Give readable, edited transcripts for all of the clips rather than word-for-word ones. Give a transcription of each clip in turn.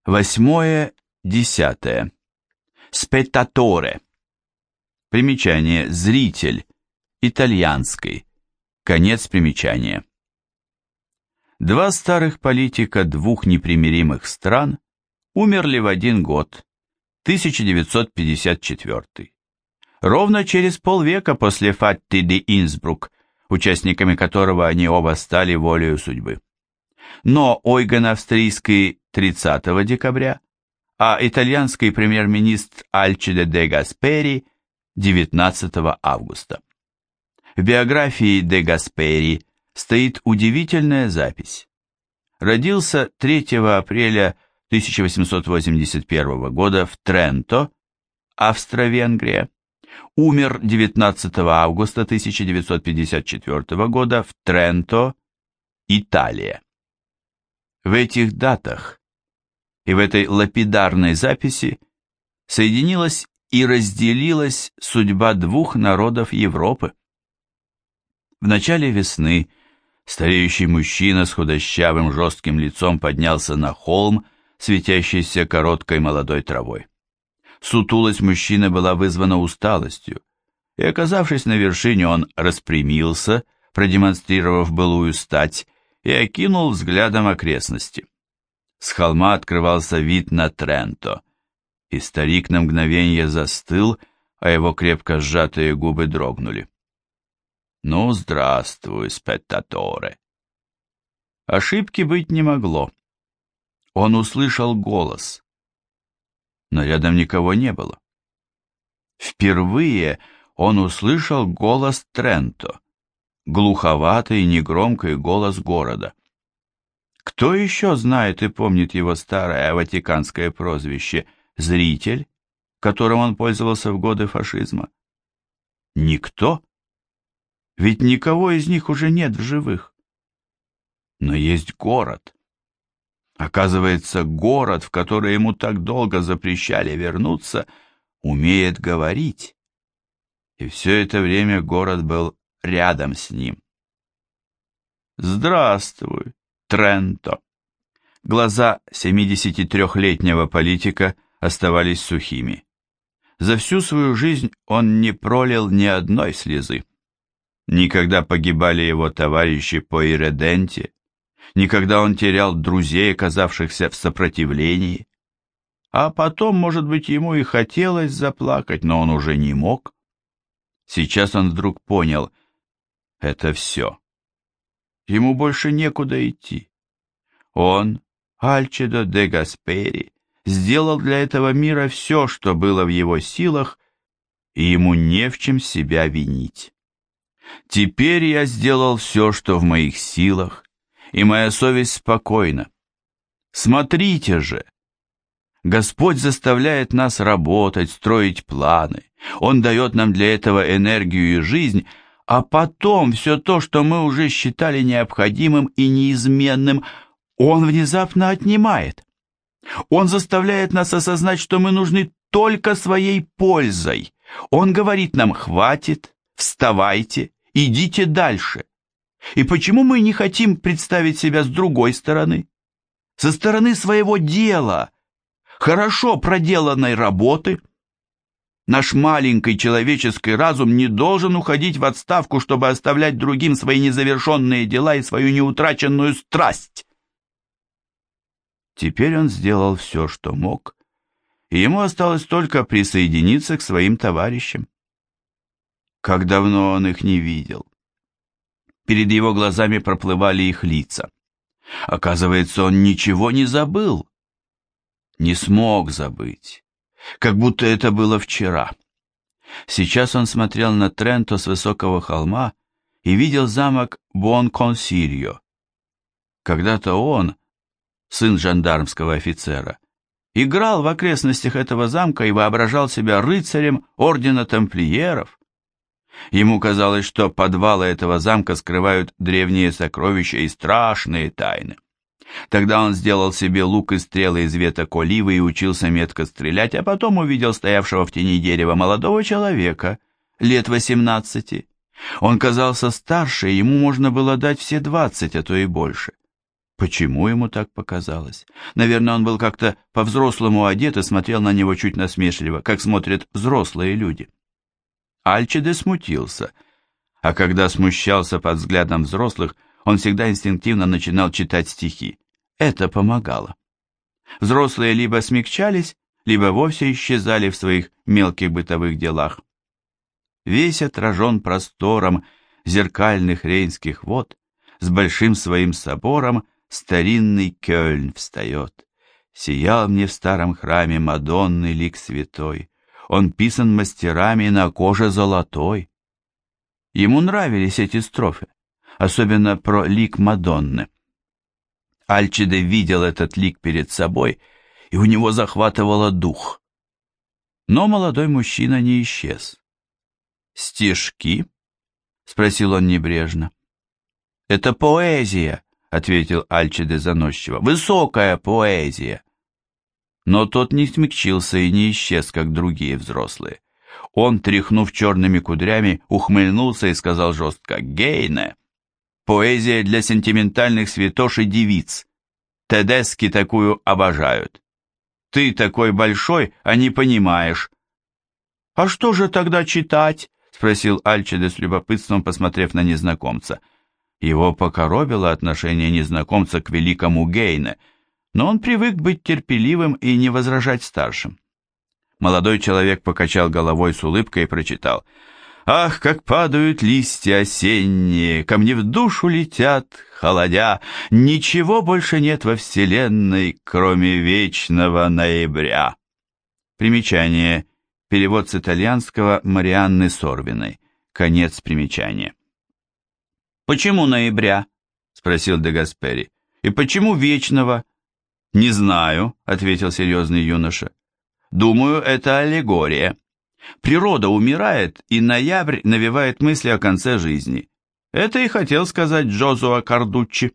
8-10. Спеттаторе. Примечание «зритель», итальянский. Конец примечания. Два старых политика двух непримиримых стран умерли в один год, 1954. Ровно через полвека после Фатти де Инсбрук, участниками которого они оба стали волею судьбы. Но Ойген Австрийский 30 декабря, а итальянский премьер-министр Альчиде де Гаспери 19 августа. В биографии де Гаспери стоит удивительная запись. Родился 3 апреля 1881 года в Тренто, Австро-Венгрия. Умер 19 августа 1954 года в Тренто, Италия. В этих датах и в этой лапидарной записи соединилась и разделилась судьба двух народов Европы. В начале весны стареющий мужчина с худощавым жестким лицом поднялся на холм, светящийся короткой молодой травой. Сутулость мужчины была вызвана усталостью, и, оказавшись на вершине, он распрямился, продемонстрировав былую стать, и окинул взглядом окрестности. С холма открывался вид на Тренто, и старик на мгновение застыл, а его крепко сжатые губы дрогнули. «Ну, здравствуй, спеттаторе!» Ошибки быть не могло. Он услышал голос, но рядом никого не было. Впервые он услышал голос Тренто, глуховатый, негромкий голос города. Кто еще знает и помнит его старое ватиканское прозвище «Зритель», которым он пользовался в годы фашизма? Никто. Ведь никого из них уже нет в живых. Но есть город. Оказывается, город, в который ему так долго запрещали вернуться, умеет говорить. И все это время город был рядом с ним. «Здравствуй, Тренто!» Глаза 73-летнего политика оставались сухими. За всю свою жизнь он не пролил ни одной слезы. Никогда погибали его товарищи по Ирреденте, никогда он терял друзей, оказавшихся в сопротивлении. А потом, может быть, ему и хотелось заплакать, но он уже не мог. Сейчас он вдруг понял — это все. Ему больше некуда идти. Он, Альчидо де Гаспери, сделал для этого мира все, что было в его силах, и ему не в чем себя винить. Теперь я сделал все, что в моих силах, и моя совесть спокойна. Смотрите же! Господь заставляет нас работать, строить планы. Он дает нам для этого энергию и жизнь, а потом все то, что мы уже считали необходимым и неизменным, Он внезапно отнимает. Он заставляет нас осознать, что мы нужны только своей пользой. Он говорит нам: хватит, вставайте, идите дальше. И почему мы не хотим представить себя с другой стороны? Со стороны своего дела, хорошо проделанной работы? Наш маленький человеческий разум не должен уходить в отставку, чтобы оставлять другим свои незавершенные дела и свою неутраченную страсть. Теперь он сделал все, что мог, и ему осталось только присоединиться к своим товарищам. Как давно он их не видел. Перед его глазами проплывали их лица. Оказывается, он ничего не забыл. Не смог забыть. Как будто это было вчера. Сейчас он смотрел на Тренто с высокого холма и видел замок Буонконсильо. Когда-то он, сын жандармского офицера, играл в окрестностях этого замка и воображал себя рыцарем ордена тамплиеров. Ему казалось, что подвалы этого замка скрывают древние сокровища и страшные тайны. Тогда он сделал себе лук и стрелы из веток оливы и учился метко стрелять, а потом увидел стоявшего в тени дерева молодого человека, лет 18. Он казался старше, ему можно было дать все 20, а то и больше. Почему ему так показалось? Наверное, он был как-то по-взрослому одет и смотрел на него чуть насмешливо, как смотрят взрослые люди. Альчиде смутился, а когда смущался под взглядом взрослых, он всегда инстинктивно начинал читать стихи. Это помогало. Взрослые либо смягчались, либо вовсе исчезали в своих мелких бытовых делах. Весь отражен простором зеркальных рейнских вод, с большим своим собором старинный Кёльн встает. Сиял мне в старом храме Мадонны лик святой, он писан мастерами на коже золотой. Ему нравились эти строфы, особенно про лик Мадонны. Альчиде видел этот лик перед собой, и у него захватывало дух. Но молодой мужчина не исчез. «Стишки?» — спросил он небрежно. «Это поэзия», — ответил Альчиде заносчиво, — «высокая поэзия». Но тот не смягчился и не исчез, как другие взрослые. Он, тряхнув черными кудрями, ухмыльнулся и сказал жестко: «Гейне! Поэзия для сентиментальных святош и девиц. Тедески такую обожают. Ты такой большой, а не понимаешь». «А что же тогда читать?» — спросил Альчиде с любопытством, посмотрев на незнакомца. Его покоробило отношение незнакомца к великому Гейне, но он привык быть терпеливым и не возражать старшим. Молодой человек покачал головой с улыбкой и прочитал: «Ах, как падают листья осенние, ко мне в душу летят, холодя, ничего больше нет во вселенной, кроме вечного ноября». Примечание. Перевод с итальянского Марианны Сорвиной. Конец примечания. «Почему ноября?» — спросил де Гаспери. «И почему вечного?» «Не знаю», — ответил серьезный юноша. «Думаю, это аллегория. Природа умирает, и ноябрь навевает мысли о конце жизни. Это и хотел сказать Джозуа Кардуччи».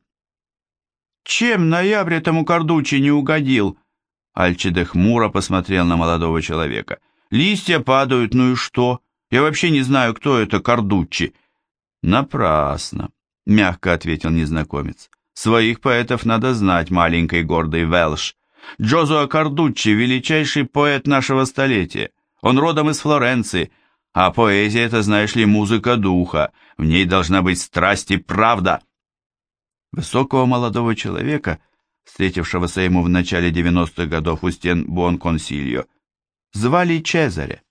«Чем ноябрь этому Кардуччи не угодил?» Альчиде хмуро посмотрел на молодого человека. «Листья падают, ну и что? Я вообще не знаю, кто это Кардуччи». «Напрасно», — мягко ответил незнакомец. «Своих поэтов надо знать, маленький гордый Велш. Джозуа Кардуччи — величайший поэт нашего столетия. Он родом из Флоренции, а поэзия — это, знаешь ли, музыка духа. В ней должна быть страсть и правда». Высокого молодого человека, встретившегося ему в начале 90-х годов у стен Буонконсильо, звали Чезаре.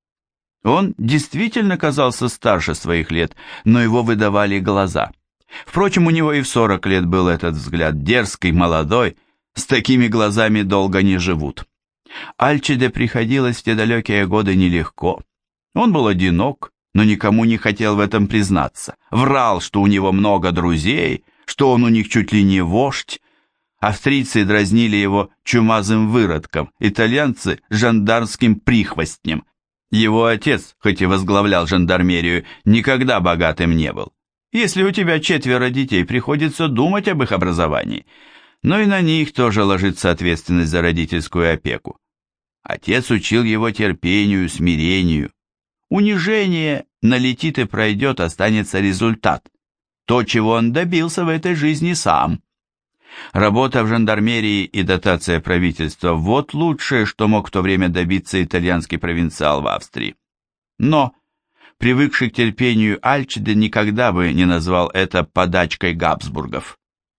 Он действительно казался старше своих лет, но его выдавали глаза. Впрочем, у него и в 40 лет был этот взгляд, дерзкий, молодой, с такими глазами долго не живут. Альчиде приходилось в те далекие годы нелегко. Он был одинок, но никому не хотел в этом признаться. Врал, что у него много друзей, что он у них чуть ли не вождь. Австрийцы дразнили его чумазым выродком, итальянцы – жандармским прихвостнем. Его отец, хоть и возглавлял жандармерию, никогда богатым не был. Если у тебя 4 детей, приходится думать об их образовании. Но и на них тоже ложится ответственность за родительскую опеку. Отец учил его терпению, смирению. Унижение налетит и пройдет, останется результат. То, чего он добился в этой жизни сам. Работа в жандармерии и дотация правительства – вот лучшее, что мог в то время добиться итальянский провинциал в Австрии. Но, привыкший к терпению Альчиде, никогда бы не назвал это подачкой Габсбургов.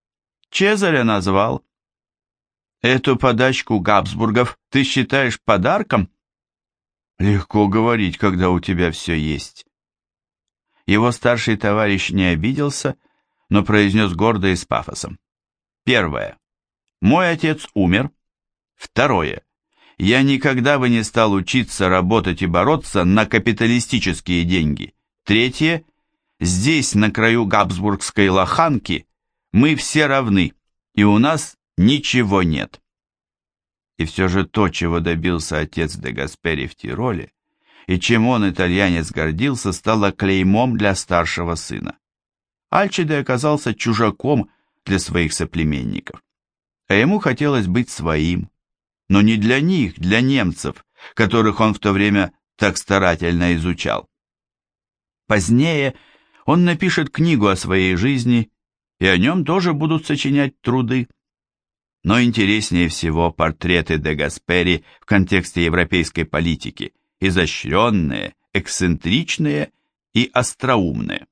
Чезаря назвал. «Эту подачку Габсбургов ты считаешь подарком?» «Легко говорить, когда у тебя все есть». Его старший товарищ не обиделся, но произнес гордо и с пафосом. Первое. Мой отец умер. Второе. Я никогда бы не стал учиться, работать и бороться на капиталистические деньги. Третье. Здесь, на краю Габсбургской лоханки, мы все равны, и у нас ничего нет. И все же то, чего добился отец де Гаспери в Тироле, и чем он, итальянец, гордился, стало клеймом для старшего сына. Альчиде оказался чужаком для своих соплеменников. А ему хотелось быть своим, но не для них, для немцев, которых он в то время так старательно изучал. Позднее он напишет книгу о своей жизни, и о нем тоже будут сочинять труды. Но интереснее всего портреты де Гаспери в контексте европейской политики, изощренные, эксцентричные и остроумные.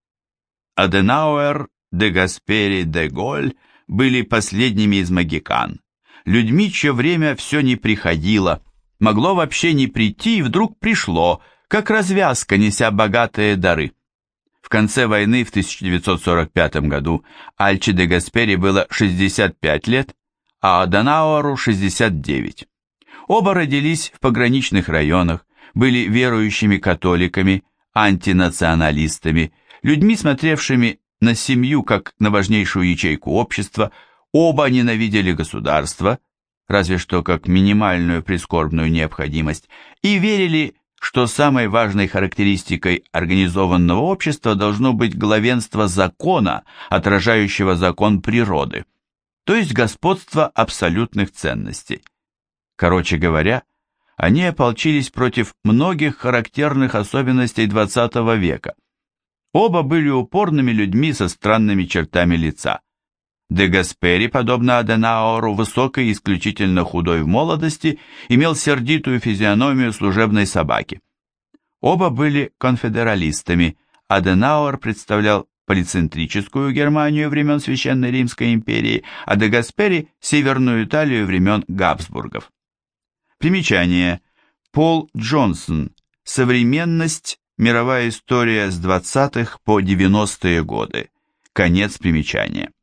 Аденауэр, де Гаспери, де Голль были последними из могикан, людьми, чье время все не приходило, могло вообще не прийти и вдруг пришло, как развязка, неся богатые дары. В конце войны в 1945 году Альче де Гаспери было 65 лет, а Аденауэру 69. Оба родились в пограничных районах, были верующими католиками, антинационалистами, людьми, смотревшими на семью как на важнейшую ячейку общества. Оба ненавидели государство, разве что как минимальную прискорбную необходимость, и верили, что самой важной характеристикой организованного общества должно быть главенство закона, отражающего закон природы, то есть господство абсолютных ценностей. Короче говоря, они ополчились против многих характерных особенностей XX века. Оба были упорными людьми со странными чертами лица. Де Гаспери, подобно Аденауэру, высокий и исключительно худой в молодости, имел сердитую физиономию служебной собаки. Оба были конфедералистами. Аденауэр представлял полицентрическую Германию времен Священной Римской империи, а де Гаспери – Северную Италию времен Габсбургов. Примечание. Пол Джонсон. Современность. Мировая история с 20-х по 90-е годы. Конец примечания.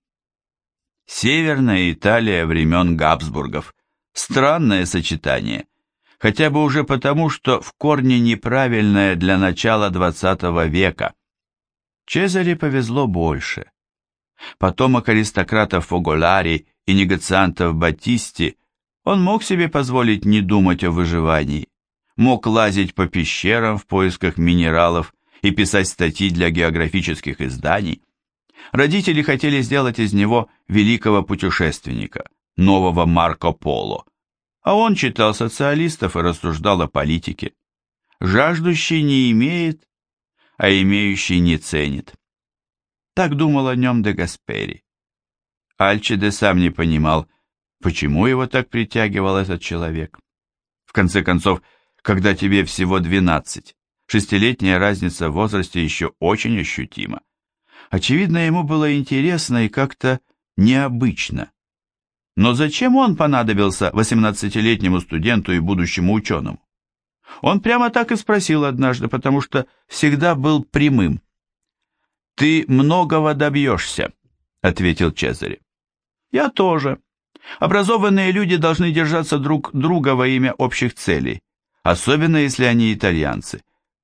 Северная Италия времен Габсбургов. Странное сочетание. Хотя бы уже потому, что в корне неправильное для начала 20 века. Чезаре повезло больше. Потомок аристократов Фоголари и негациантов Батисти, он мог себе позволить не думать о выживании. Мог лазить по пещерам в поисках минералов и писать статьи для географических изданий. Родители хотели сделать из него великого путешественника, нового Марко Поло, а он читал социалистов и рассуждал о политике. Жаждущий не имеет, а имеющий не ценит. Так думал о нем де Гаспери. Альчиде сам не понимал, почему его так притягивал этот человек. В конце концов, когда тебе всего 12, шестилетняя разница в возрасте еще очень ощутима. Очевидно, ему было интересно и как-то необычно. Но зачем он понадобился 18-летнему студенту и будущему ученому? Он прямо так и спросил однажды, потому что всегда был прямым. «Ты многого добьешься», — ответил Чезаре. «Я тоже. Образованные люди должны держаться друг друга во имя общих целей, особенно если они итальянцы».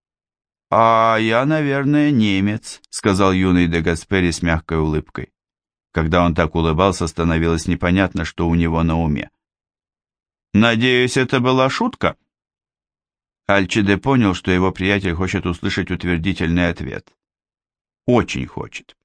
«А я, наверное, немец», — сказал юный де Гаспери с мягкой улыбкой. Когда он так улыбался, становилось непонятно, что у него на уме. «Надеюсь, это была шутка?» Альчиде понял, что его приятель хочет услышать утвердительный ответ. Очень хочет.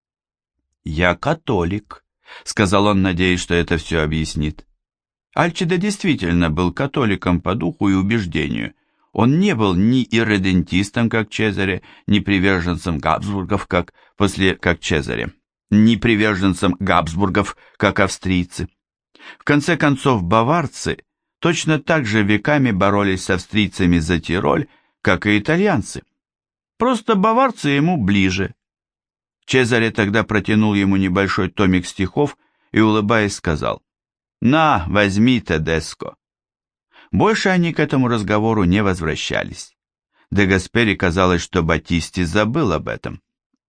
«Я католик», — сказал он, надеясь, что это все объяснит. Альчиде действительно был католиком по духу и убеждению. Он не был ни ирредентистом, как Чезаре, ни приверженцем Габсбургов, как Чезаре, ни приверженцем Габсбургов, как австрийцы. В конце концов, баварцы точно так же веками боролись с австрийцами за Тироль, как и итальянцы. Просто баварцы ему ближе. Чезаре тогда протянул ему небольшой томик стихов и, улыбаясь, сказал: «На, возьми, Тедеско». Больше они к этому разговору не возвращались. Де Гаспери казалось, что Батисти забыл об этом.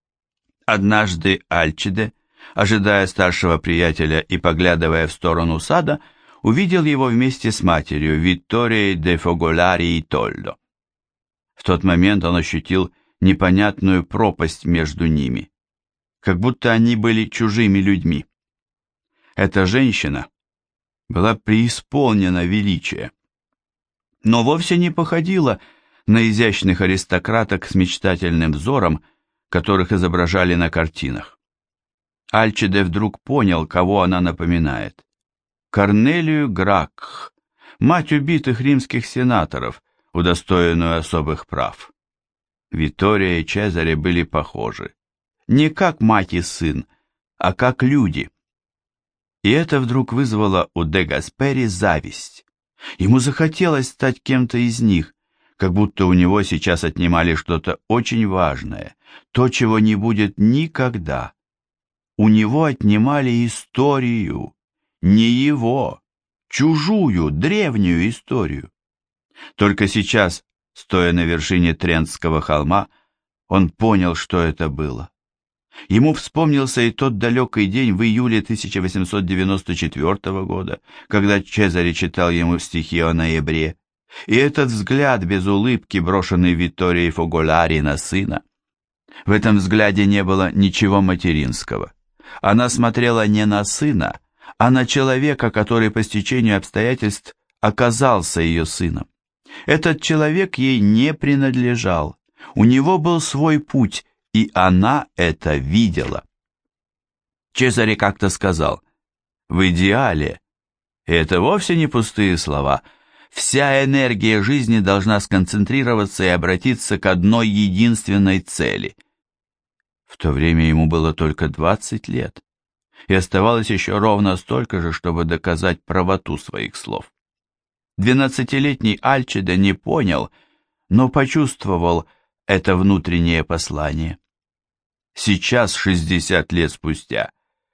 Однажды Альчиде, ожидая старшего приятеля и поглядывая в сторону сада, увидел его вместе с матерью, Витторией де Фоголари и Толло. В тот момент он ощутил непонятную пропасть между ними, как будто они были чужими людьми. Эта женщина была преисполнена величия, но вовсе не походила на изящных аристократок с мечтательным взором, которых изображали на картинах. Альчиде вдруг понял, кого она напоминает. Корнелию Гракх, мать убитых римских сенаторов, удостоенную особых прав. Виттория и Чезаре были похожи. Не как мать и сын, а как люди. И это вдруг вызвало у де Гаспери зависть. Ему захотелось стать кем-то из них, как будто у него сейчас отнимали что-то очень важное, то, чего не будет никогда. У него отнимали историю, не его, чужую, древнюю историю. Только сейчас, стоя на вершине Трентского холма, он понял, что это было. Ему вспомнился и тот далекий день в июле 1894 года, когда Чезаре читал ему стихи о ноябре, и этот взгляд без улыбки, брошенный Витторией Фоголари на сына. В этом взгляде не было ничего материнского. Она смотрела не на сына, а на человека, который по стечению обстоятельств оказался ее сыном. Этот человек ей не принадлежал, у него был свой путь, и она это видела. Чезаре как-то сказал: «В идеале, и это вовсе не пустые слова, вся энергия жизни должна сконцентрироваться и обратиться к одной единственной цели». В то время ему было только 20 лет, и оставалось еще ровно столько же, чтобы доказать правоту своих слов. 12-летний Альчиде не понял, но почувствовал это внутреннее послание. Сейчас, 60 лет спустя,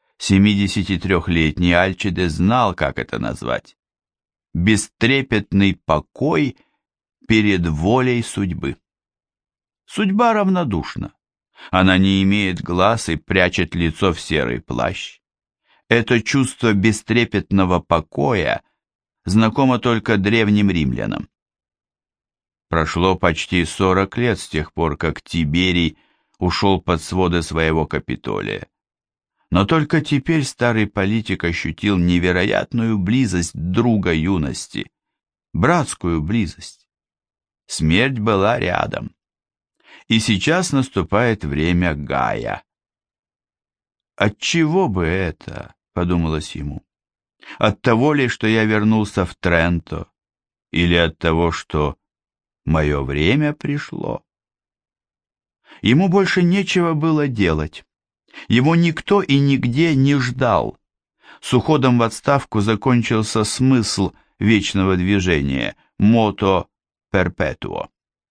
73-летний Альчиде знал, как это назвать. Бестрепетный покой перед волей судьбы. Судьба равнодушна. Она не имеет глаз и прячет лицо в серый плащ. Это чувство бестрепетного покоя знакомо только древним римлянам. Прошло почти 40 лет с тех пор, как Тиберий ушел под своды своего Капитолия. Но только теперь старый политик ощутил невероятную близость друга юности, братскую близость. Смерть была рядом. И сейчас наступает время Гая. «Отчего бы это?» — подумалось ему. «От того ли, что я вернулся в Тренто, или от того, что мое время пришло?» Ему больше нечего было делать. Его никто и нигде не ждал. С уходом в отставку закончился смысл вечного движения «Мото перпетуо».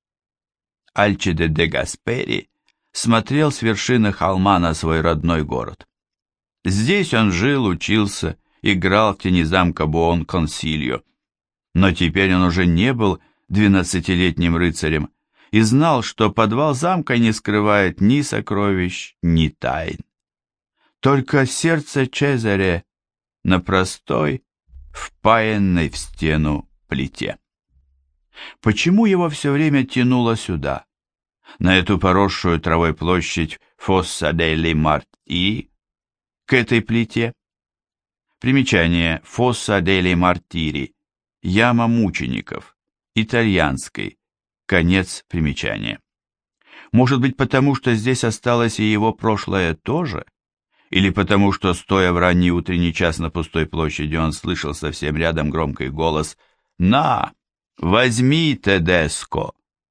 Альчиде де Гаспери смотрел с вершины холма на свой родной город. Здесь он жил, учился, играл в тени замка Буон-Консильо. Но теперь он уже не был 12-летним рыцарем и знал, что подвал замка не скрывает ни сокровищ, ни тайн. Только сердце Чезаре на простой, впаянной в стену плите. Почему его все время тянуло сюда, на эту поросшую травой площадь Фосса делли Марти, к этой плите? Примечание: Фосса делли Мартири, яма мучеников, итальянской, конец примечания. Может быть, потому что здесь осталось и его прошлое тоже? Или потому что, стоя в ранний утренний час на пустой площади, он слышал совсем рядом громкий голос: «На! Возьми, Тедеско!»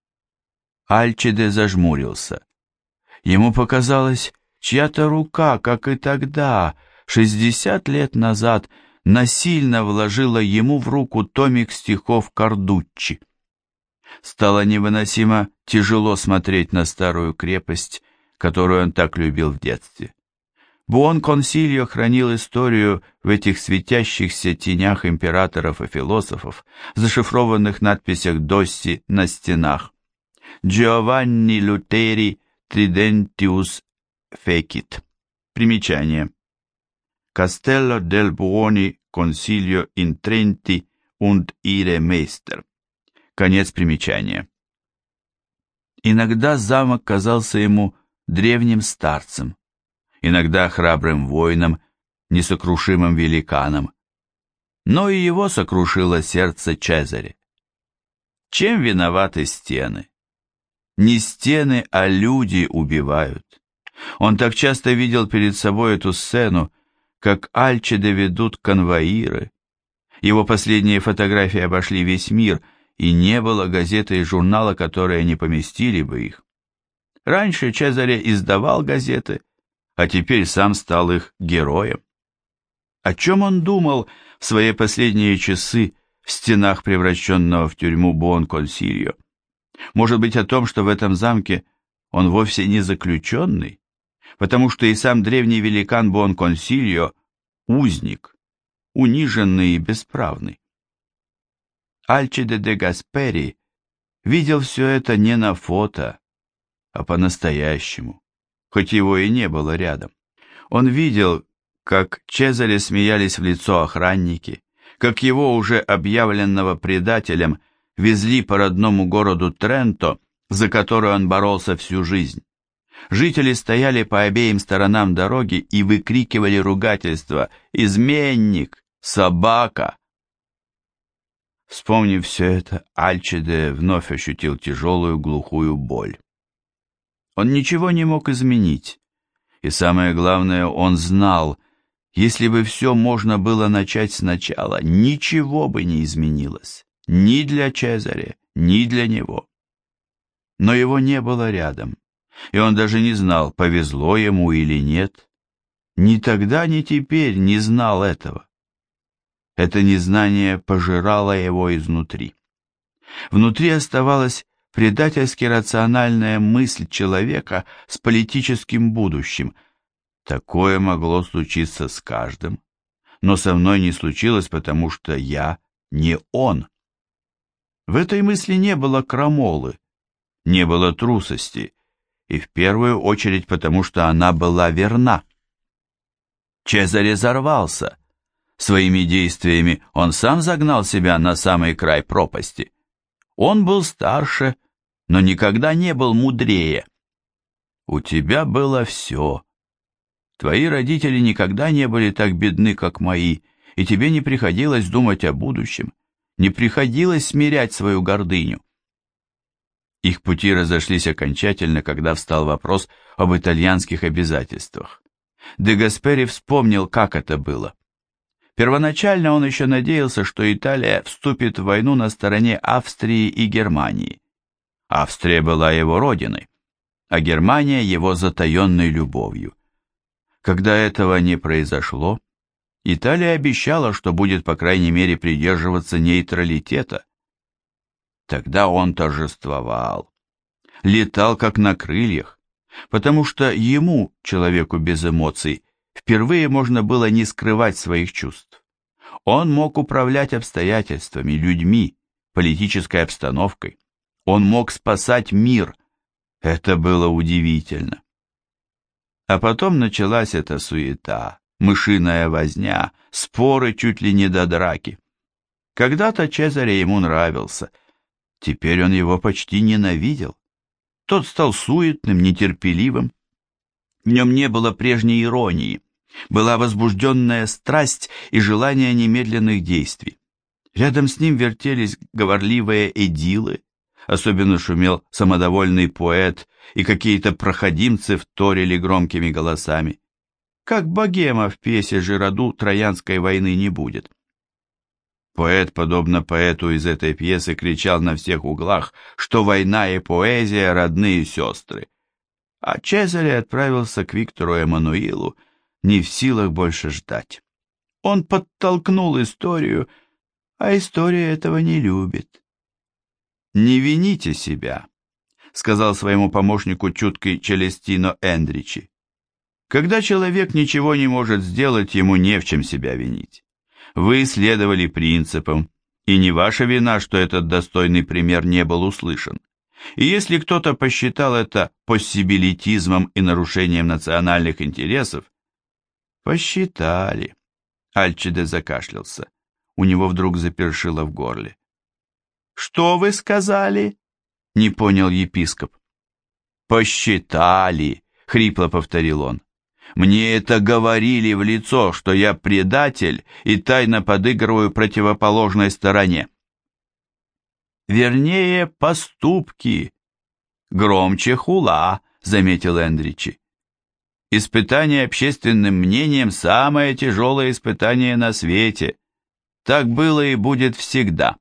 Альчиде зажмурился. Ему показалось, чья-то рука, как и тогда, 60 лет назад, насильно вложила ему в руку томик стихов Кардуччи. Стало невыносимо тяжело смотреть на старую крепость, которую он так любил в детстве. Буон-Консильо хранил историю в этих светящихся тенях императоров и философов, зашифрованных надписях Досси на стенах. Giovanni Luteri Tridentius Fecit. Примечание. Castello del Buoni Consiglio in Trenti und ihre Meister. Конец примечания. Иногда замок казался ему древним старцем, иногда храбрым воином, несокрушимым великаном. Но и его сокрушило сердце Чезаре. Чем виноваты стены? Не стены, а люди убивают. Он так часто видел перед собой эту сцену, как Альчиде ведут конвоиры. Его последние фотографии обошли весь мир, и не было газеты и журнала, которые не поместили бы их. Раньше Чезаре издавал газеты, а теперь сам стал их героем. О чем он думал в свои последние часы в стенах превращенного в тюрьму Буонконсильо? Может быть, о том, что в этом замке он вовсе не заключенный, потому что и сам древний великан Буонконсильо – узник, униженный и бесправный. Альчиде де Гаспери видел все это не на фото, а по-настоящему, хоть его и не было рядом. Он видел, как Чезаре смеялись в лицо охранники, как его уже объявленного предателем везли по родному городу Тренто, за который он боролся всю жизнь. Жители стояли по обеим сторонам дороги и выкрикивали ругательства «Изменник! Собака!». Вспомнив все это, Альчиде вновь ощутил тяжелую глухую боль. Он ничего не мог изменить, и самое главное, он знал, если бы все можно было начать сначала, ничего бы не изменилось, ни для Чезаре, ни для него. Но его не было рядом, и он даже не знал, повезло ему или нет. Ни тогда, ни теперь не знал этого. Это незнание пожирало его изнутри. Внутри оставалась предательски рациональная мысль человека с политическим будущим. Такое могло случиться с каждым, но со мной не случилось, потому что я не он. В этой мысли не было крамолы, не было трусости, и в первую очередь потому, что она была верна. Чезаре взорвался. Своими действиями он сам загнал себя на самый край пропасти. Он был старше, но никогда не был мудрее. У тебя было все. Твои родители никогда не были так бедны, как мои, и тебе не приходилось думать о будущем, не приходилось смирять свою гордыню. Их пути разошлись окончательно, когда встал вопрос об итальянских обязательствах. Де Гаспери вспомнил, как это было. Первоначально он еще надеялся, что Италия вступит в войну на стороне Австрии и Германии. Австрия была его родиной, а Германия его затаенной любовью. Когда этого не произошло, Италия обещала, что будет, по крайней мере, придерживаться нейтралитета. Тогда он торжествовал, летал как на крыльях, потому что ему, человеку без эмоций, впервые можно было не скрывать своих чувств. Он мог управлять обстоятельствами, людьми, политической обстановкой. Он мог спасать мир. Это было удивительно. А потом началась эта суета, мышиная возня, споры чуть ли не до драки. Когда-то Чезаре ему нравился, теперь он его почти ненавидел. Тот стал суетным, нетерпеливым. В нем не было прежней иронии, была возбужденная страсть и желание немедленных действий. Рядом с ним вертелись говорливые эдилы, особенно шумел самодовольный поэт, и какие-то проходимцы вторили громкими голосами. Как богема в пьесе Жираду Троянской войны не будет. Поэт, подобно поэту из этой пьесы, кричал на всех углах, что война и поэзия — родные сестры. А Чезаре отправился к Виктору Эммануилу, не в силах больше ждать. Он подтолкнул историю, а история этого не любит. «Не вините себя», — сказал своему помощнику чуткий Челестино Эндричи. «Когда человек ничего не может сделать, ему не в чем себя винить. Вы следовали принципам, и не ваша вина, что этот достойный пример не был услышан. И если кто-то посчитал это поссибилитизмом и нарушением национальных интересов, посчитали». Альчиде закашлялся. У него вдруг запершило в горле. «Что вы сказали?» — не понял епископ. «Посчитали», — хрипло повторил он. «Мне это говорили в лицо, что я предатель и тайно подыгрываю противоположной стороне». «Вернее, поступки. Громче хула», — заметил Эндричи. «Испытание общественным мнением — самое тяжелое испытание на свете. Так было и будет всегда».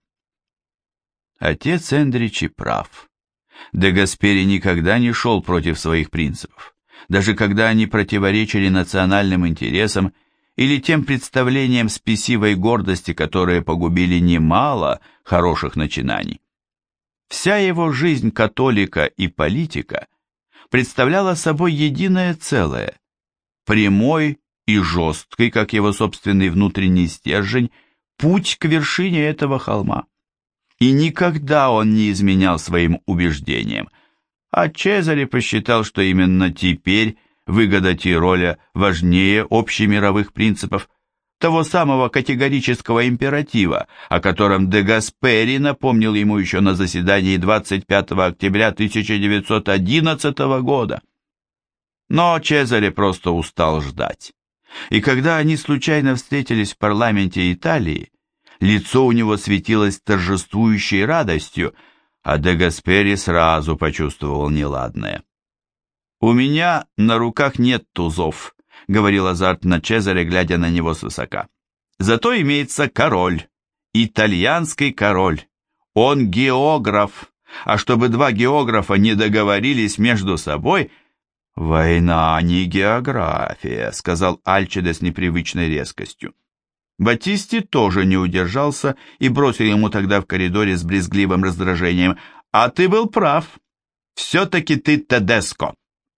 Отец Эндричи прав. Де Гаспери никогда не шел против своих принципов. даже когда они противоречили национальным интересам или тем представлениям спесивой гордости, которые погубили немало хороших начинаний. Вся его жизнь католика и политика представляла собой единое целое, прямой и жесткий, как его собственный внутренний стержень, путь к вершине этого холма. И никогда он не изменял своим убеждениям, а Чезаре посчитал, что именно теперь выгода Тироля важнее общемировых принципов, того самого категорического императива, о котором де Гаспери напомнил ему еще на заседании 25 октября 1911 года. Но Чезаре просто устал ждать. И когда они случайно встретились в парламенте Италии, лицо у него светилось торжествующей радостью, а де Гаспери сразу почувствовал неладное. «У меня на руках нет тузов», — говорил азартно Чезаре, глядя на него свысока. «Зато имеется король, итальянский король. Он географ, а чтобы два географа не договорились между собой...» «Война не география», — сказал Альчиде с непривычной резкостью. Батисти тоже не удержался и бросил ему тогда в коридоре с брезгливым раздражением: «А ты был прав. Все-таки ты Тедеско».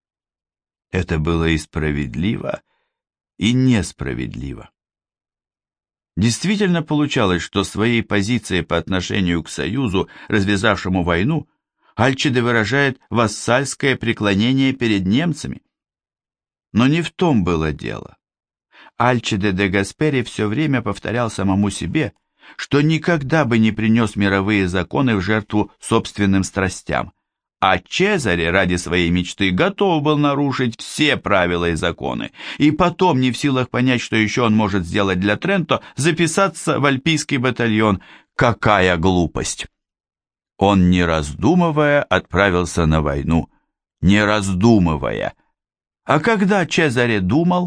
Это было и справедливо, и несправедливо. Действительно получалось, что своей позицией по отношению к Союзу, развязавшему войну, Альчиде выражает вассальское преклонение перед немцами. Но не в том было дело. Альчиде де Гаспери все время повторял самому себе, что никогда бы не принес мировые законы в жертву собственным страстям, а Чезаре ради своей мечты готов был нарушить все правила и законы, и потом, не в силах понять, что еще он может сделать для Тренто, записаться в альпийский батальон. Какая глупость! Он, не раздумывая, отправился на войну, не раздумывая. А когда Чезаре думал?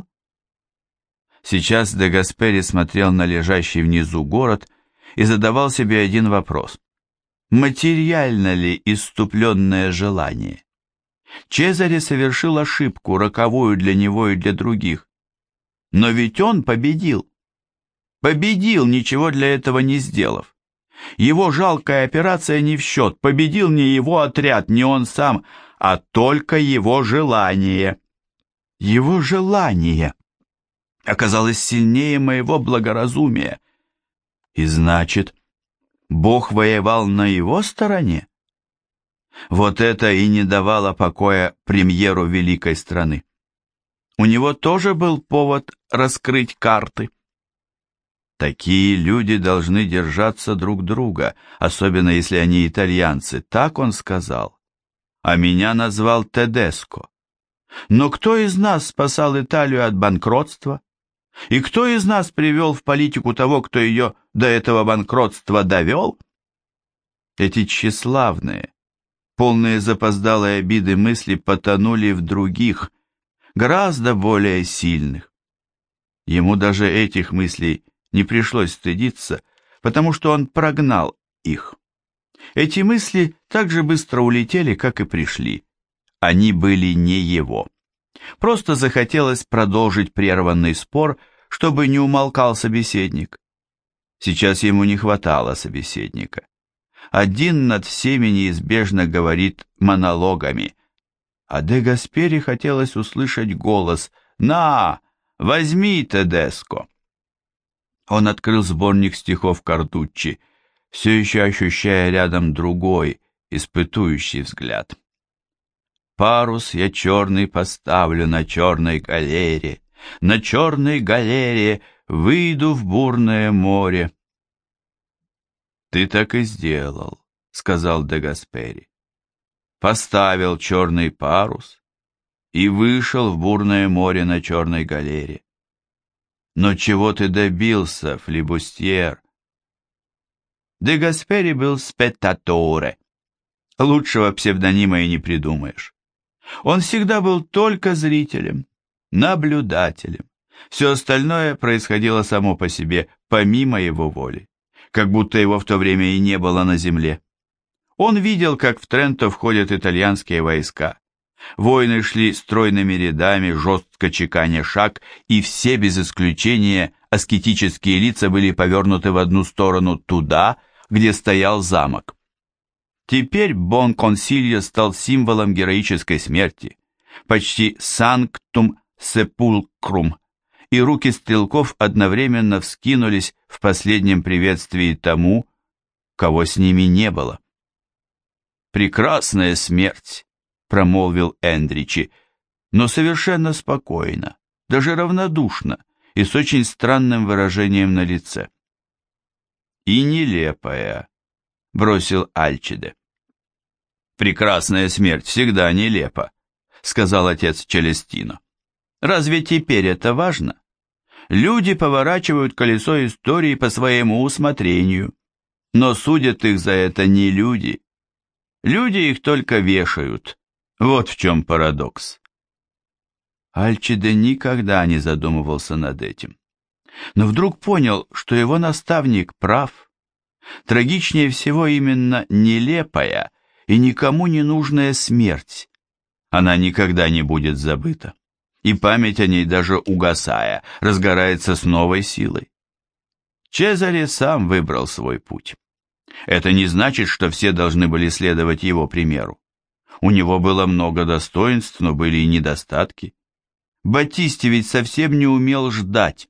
Сейчас де Гаспери смотрел на лежащий внизу город и задавал себе один вопрос. Материально ли исступленное желание? Чезаре совершил ошибку, роковую для него и для других. Но ведь он победил. Победил, ничего для этого не сделав. Его жалкая операция не в счет, победил не его отряд, не он сам, а только его желание. Его желание оказалось сильнее моего благоразумия. И значит, Бог воевал на его стороне? Вот это и не давало покоя премьеру великой страны. У него тоже был повод раскрыть карты. Такие люди должны держаться друг друга, особенно если они итальянцы, так он сказал. А меня назвал Тедеско. Но кто из нас спасал Италию от банкротства? И кто из нас привел в политику того, кто ее до этого банкротства довел? Эти тщеславные, полные запоздалой обиды мысли потонули в других, гораздо более сильных. Ему даже этих мыслей не пришлось стыдиться, потому что он прогнал их. Эти мысли так же быстро улетели, как и пришли. Они были не его. Просто захотелось продолжить прерванный спор, чтобы не умолкал собеседник. Сейчас ему не хватало собеседника. Один над всеми неизбежно говорит монологами, а де Гаспери хотелось услышать голос: «На, возьми, Тедеско!» Он открыл сборник стихов Картуччи, все еще ощущая рядом другой, испытующий взгляд. «Парус я черный поставлю на черной галере, на черной галере выйду в бурное море». «Ты так и сделал», — сказал де Гаспери. «Поставил черный парус и вышел в бурное море на черной галере. Но чего ты добился, флибустьер?» Де Гаспери был спеттаторе. Лучшего псевдонима и не придумаешь. Он всегда был только зрителем, наблюдателем. Все остальное происходило само по себе, помимо его воли, как будто его в то время и не было на земле. Он видел, как в Тренто входят итальянские войска, Воины шли стройными рядами, жестко чеканя шаг, и все без исключения аскетические лица были повернуты в одну сторону туда, где стоял замок. Теперь Бон-Консильо стал символом героической смерти, почти санктум сепулкрум, и руки стрелков одновременно вскинулись в последнем приветствии тому, кого с ними не было. «Прекрасная смерть», — промолвил Эндричи, но совершенно спокойно, даже равнодушно и с очень странным выражением на лице. «И нелепая», — бросил Альчиде. «Прекрасная смерть всегда нелепа», — сказал отец Челестино. «Разве теперь это важно? Люди поворачивают колесо истории по своему усмотрению, но судят их за это не люди. Люди их только вешают. Вот в чем парадокс». Альчиде никогда не задумывался над этим, но вдруг понял, что его наставник прав. Трагичнее всего именно нелепая и никому не нужная смерть. Она никогда не будет забыта, и память о ней, даже угасая, разгорается с новой силой. Чезаре сам выбрал свой путь. Это не значит, что все должны были следовать его примеру. У него было много достоинств, но были и недостатки. Батисти ведь совсем не умел ждать.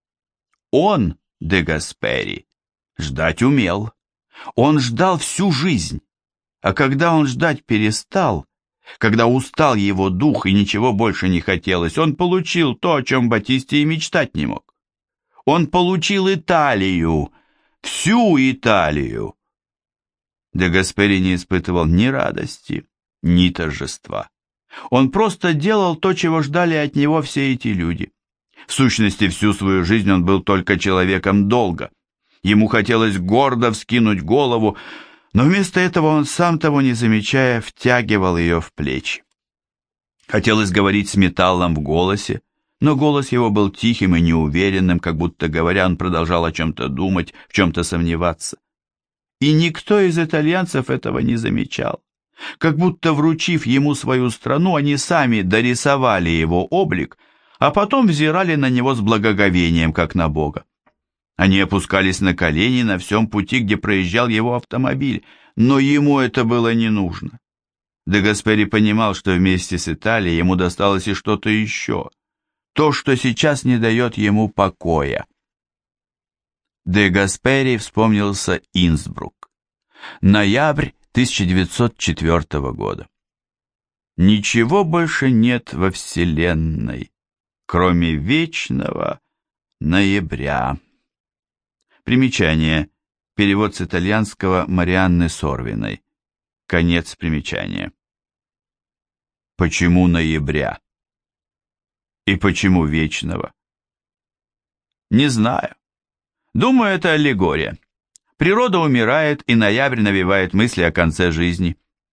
Он, де Гаспери, ждать умел. Он ждал всю жизнь. А когда он ждать перестал, когда устал его дух и ничего больше не хотелось, он получил то, о чем Батисти и мечтать не мог. Он получил Италию, всю Италию. Де Гаспери не испытывал ни радости, ни торжества. Он просто делал то, чего ждали от него все эти люди. В сущности, всю свою жизнь он был только человеком долга. Ему хотелось гордо вскинуть голову, но вместо этого он, сам того не замечая, втягивал ее в плечи. Хотелось говорить с металлом в голосе, но голос его был тихим и неуверенным, как будто, говоря, он продолжал о чем-то думать, в чем-то сомневаться. И никто из итальянцев этого не замечал. Как будто, вручив ему свою страну, они сами дорисовали его облик, а потом взирали на него с благоговением, как на Бога. Они опускались на колени на всем пути, где проезжал его автомобиль, но ему это было не нужно. Де Гаспери понимал, что вместе с Италией ему досталось и что-то еще, то, что сейчас не дает ему покоя. Де Гаспери вспомнился Инсбрук. Ноябрь 1904 года. Ничего больше нет во Вселенной, кроме вечного ноября. Примечание. Перевод с итальянского Марианны Сорвиной. Конец примечания. Почему ноября? И почему вечного? Не знаю. Думаю, это аллегория. Природа умирает, и ноябрь навевает мысли о конце жизни.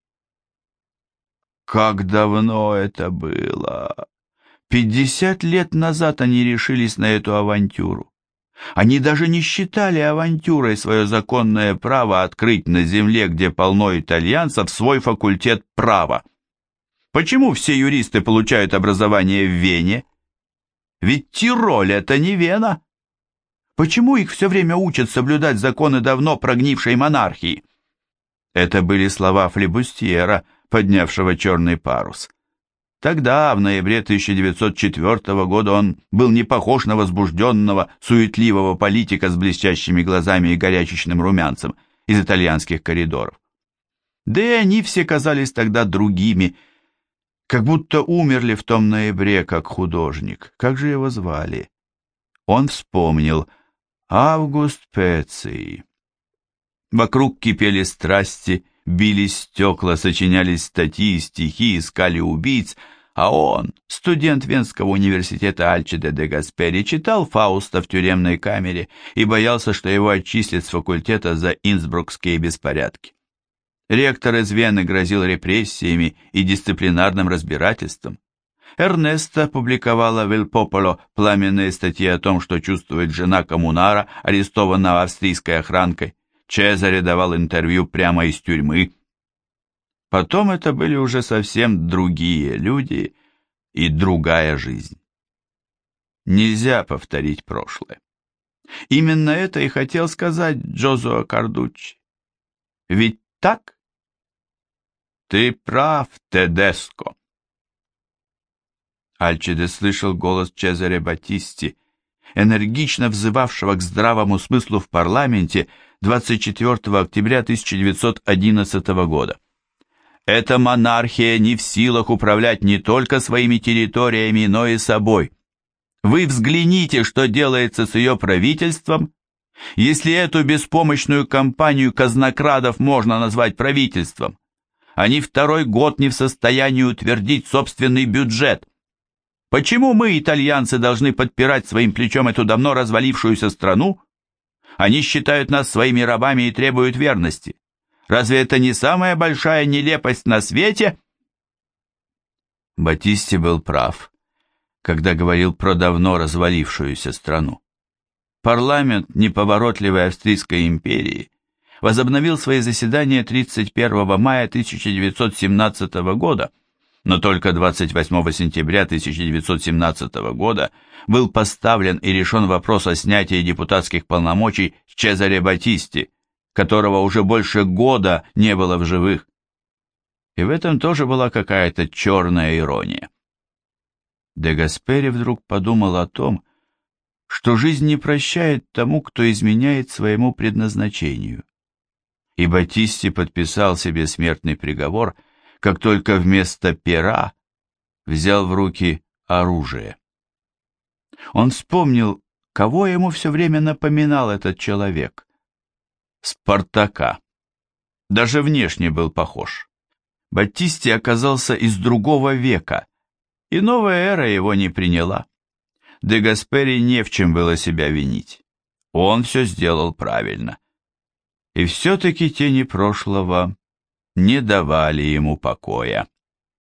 Как давно это было! 50 лет назад они решились на эту авантюру. Они даже не считали авантюрой свое законное право открыть на земле, где полно итальянцев, свой факультет права. Почему все юристы получают образование в Вене? Ведь Тироль — это не Вена. Почему их все время учат соблюдать законы давно прогнившей монархии? Это были слова флебустьера, поднявшего черный парус. Тогда, в ноябре 1904 года, он был не похож на возбужденного, суетливого политика с блестящими глазами и горячечным румянцем из итальянских коридоров. Да и они все казались тогда другими, как будто умерли в том ноябре, как художник. Как же его звали? Он вспомнил. Август Пеций. Вокруг кипели страсти, бились стекла, сочинялись статьи, стихи, искали убийц, а он, студент Венского университета Альчиде де Гаспери, читал Фауста в тюремной камере и боялся, что его отчислят с факультета за инсбрукские беспорядки. Ректор из Вены грозил репрессиями и дисциплинарным разбирательством. Эрнеста публиковала в «Эль Пополо» пламенные статьи о том, что чувствует жена коммунара, арестованного австрийской охранкой. Чезаре давал интервью прямо из тюрьмы. Потом это были уже совсем другие люди и другая жизнь. Нельзя повторить прошлое. Именно это и хотел сказать Джозуа Кардуччи. Ведь так? Ты прав, Тедеско. Альчиде слышал голос Чезаре Баттисти, энергично взывавшего к здравому смыслу в парламенте 24 октября 1911 года. Эта монархия не в силах управлять не только своими территориями, но и собой. Вы взгляните, что делается с ее правительством. Если эту беспомощную компанию казнокрадов можно назвать правительством, они второй год не в состоянии утвердить собственный бюджет. Почему мы, итальянцы, должны подпирать своим плечом эту давно развалившуюся страну? Они считают нас своими рабами и требуют верности. Разве это не самая большая нелепость на свете? Баттисти был прав, когда говорил про давно развалившуюся страну. Парламент неповоротливой Австрийской империи возобновил свои заседания 31 мая 1917 года, но только 28 сентября 1917 года был поставлен и решен вопрос о снятии депутатских полномочий с Чезаре Баттисти, которого уже больше года не было в живых. И в этом тоже была какая-то черная ирония. Де Гаспери вдруг подумал о том, что жизнь не прощает тому, кто изменяет своему предназначению. И Баттисти подписал себе смертный приговор, как только вместо пера взял в руки оружие. Он вспомнил, кого ему все время напоминал этот человек. Спартака. Даже внешне был похож. Баттисти оказался из другого века, и новая эра его не приняла. Де Гаспери не в чем было себя винить. Он все сделал правильно. И все-таки тени прошлого не давали ему покоя.